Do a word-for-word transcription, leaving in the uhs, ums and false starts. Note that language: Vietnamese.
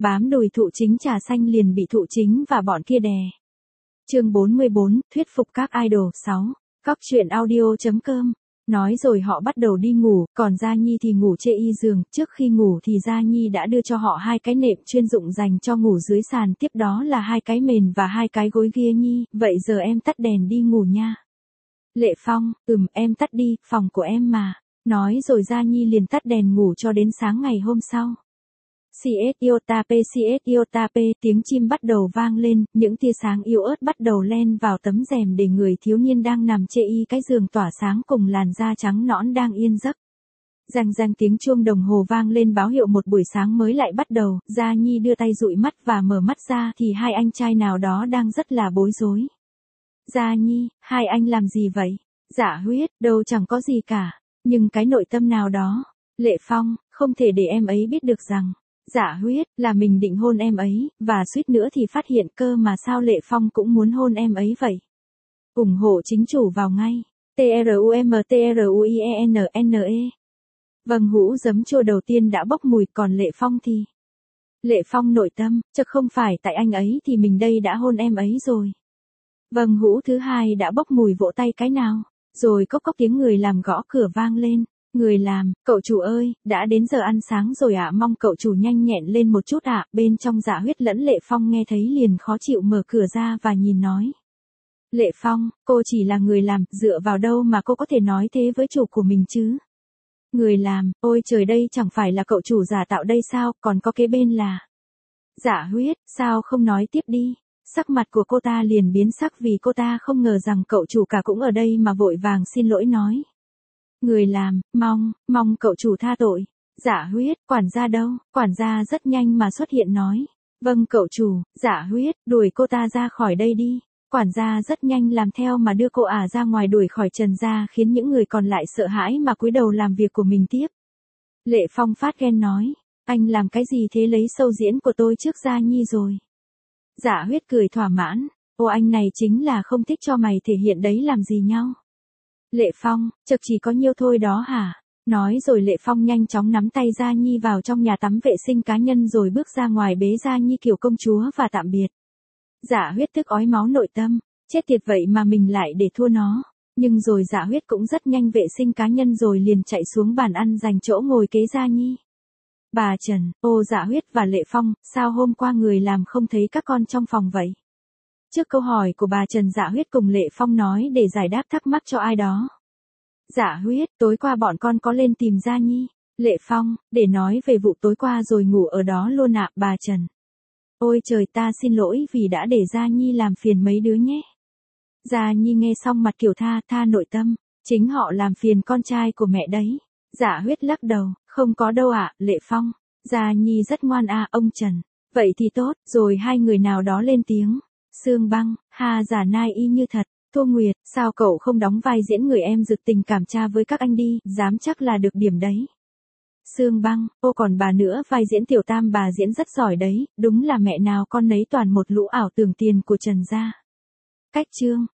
bám đùi thụ chính trà xanh liền bị thụ chính và bọn kia đè. Chương bốn mươi bốn, thuyết phục các idol. sáu. Góc truyện audio chấm com. Nói rồi họ bắt đầu đi ngủ, còn Gia Nhi thì ngủ chê y giường, trước khi ngủ thì Gia Nhi đã đưa cho họ hai cái nệm chuyên dụng dành cho ngủ dưới sàn, tiếp đó là hai cái mền và hai cái gối ghia. Nhi, vậy giờ em tắt đèn đi ngủ nha. Lệ Phong, ừm em tắt đi, phòng của em mà. Nói rồi Gia Nhi liền tắt đèn ngủ cho đến sáng ngày hôm sau. xê ét Iota P xê ét Iota P, tiếng chim bắt đầu vang lên, những tia sáng yếu ớt bắt đầu len vào tấm rèm để người thiếu niên đang nằm chê y cái giường tỏa sáng cùng làn da trắng nõn đang yên giấc. Răng răng tiếng chuông đồng hồ vang lên báo hiệu một buổi sáng mới lại bắt đầu. Gia Nhi đưa tay dụi mắt và mở mắt ra thì hai anh trai nào đó đang rất là bối rối. Gia Nhi, hai anh làm gì vậy? Dạ Huyết, đâu chẳng có gì cả. Nhưng cái nội tâm nào đó. Lệ Phong, không thể để em ấy biết được rằng. Dạ Huyết, là mình định hôn em ấy, và suýt nữa thì phát hiện cơ mà sao Lệ Phong cũng muốn hôn em ấy vậy. ủng hộ chính chủ vào ngay. tê rờ u em tê rờ u i e en en e. Vâng, hũ giấm chua đầu tiên đã bốc mùi, còn Lệ Phong thì... Lệ Phong nội tâm, chắc không phải tại anh ấy thì mình đây đã hôn em ấy rồi. Vâng, hũ thứ hai đã bốc mùi, vỗ tay cái nào. Rồi cốc cốc tiếng người làm gõ cửa vang lên. Người làm, cậu chủ ơi, đã đến giờ ăn sáng rồi ạ, mong cậu chủ nhanh nhẹn lên một chút ạ. Bên trong Dạ Huyết lẫn Lệ Phong nghe thấy liền khó chịu mở cửa ra và nhìn nói. Lệ Phong, cô chỉ là người làm, dựa vào đâu mà cô có thể nói thế với chủ của mình chứ? Người làm, ôi trời, đây chẳng phải là cậu chủ giả tạo đây sao, còn có kế bên là... Dạ Huyết, sao không nói tiếp đi? Sắc mặt của cô ta liền biến sắc vì cô ta không ngờ rằng cậu chủ cả cũng ở đây mà vội vàng xin lỗi nói. Người làm, mong, mong cậu chủ tha tội. Dạ Huyết, quản gia đâu? Quản gia rất nhanh mà xuất hiện nói. Vâng cậu chủ. Dạ Huyết, đuổi cô ta ra khỏi đây đi. Quản gia rất nhanh làm theo mà đưa cô ả ra ngoài đuổi khỏi Trần gia, khiến những người còn lại sợ hãi mà cúi đầu làm việc của mình tiếp. Lệ Phong phát ghen nói. Anh làm cái gì thế, lấy sâu diễn của tôi trước Gia Nhi rồi. Dạ Huyết cười thỏa mãn. Ô, anh này chính là không thích cho mày thể hiện đấy làm gì nhau. Lệ Phong, chực chỉ có nhiêu thôi đó hả? Nói rồi Lệ Phong nhanh chóng nắm tay Gia Nhi vào trong nhà tắm vệ sinh cá nhân rồi bước ra ngoài bế Gia Nhi kiểu công chúa và tạm biệt. Dạ Huyết tức ói máu nội tâm, chết tiệt, vậy mà mình lại để thua nó. Nhưng rồi Dạ Huyết cũng rất nhanh vệ sinh cá nhân rồi liền chạy xuống bàn ăn dành chỗ ngồi kế Gia Nhi. Bà Trần, ô Dạ Huyết và Lệ Phong, sao hôm qua người làm không thấy các con trong phòng vậy? Trước câu hỏi của bà Trần, Dạ Huyết cùng Lệ Phong nói để giải đáp thắc mắc cho ai đó. Dạ Huyết, tối qua bọn con có lên tìm Gia Nhi. Lệ Phong, để nói về vụ tối qua rồi ngủ ở đó luôn ạ. Bà Trần. Ôi trời, ta xin lỗi vì đã để Gia Nhi làm phiền mấy đứa nhé. Gia Nhi nghe xong mặt kiểu tha tha nội tâm, chính họ làm phiền con trai của mẹ đấy. Dạ Huyết lắc đầu, không có đâu ạ. Lệ Phong, Gia Nhi rất ngoan à ông Trần. Vậy thì tốt, rồi hai người nào đó lên tiếng. Sương Băng, ha, giả nai y như thật. Tô Nguyệt, sao cậu không đóng vai diễn người em rực tình cảm cha với các anh đi, dám chắc là được điểm đấy. Sương Băng, ô còn bà nữa, vai diễn tiểu tam bà diễn rất giỏi đấy, đúng là mẹ nào con nấy toàn một lũ ảo tưởng tiền của Trần gia. Cách chương,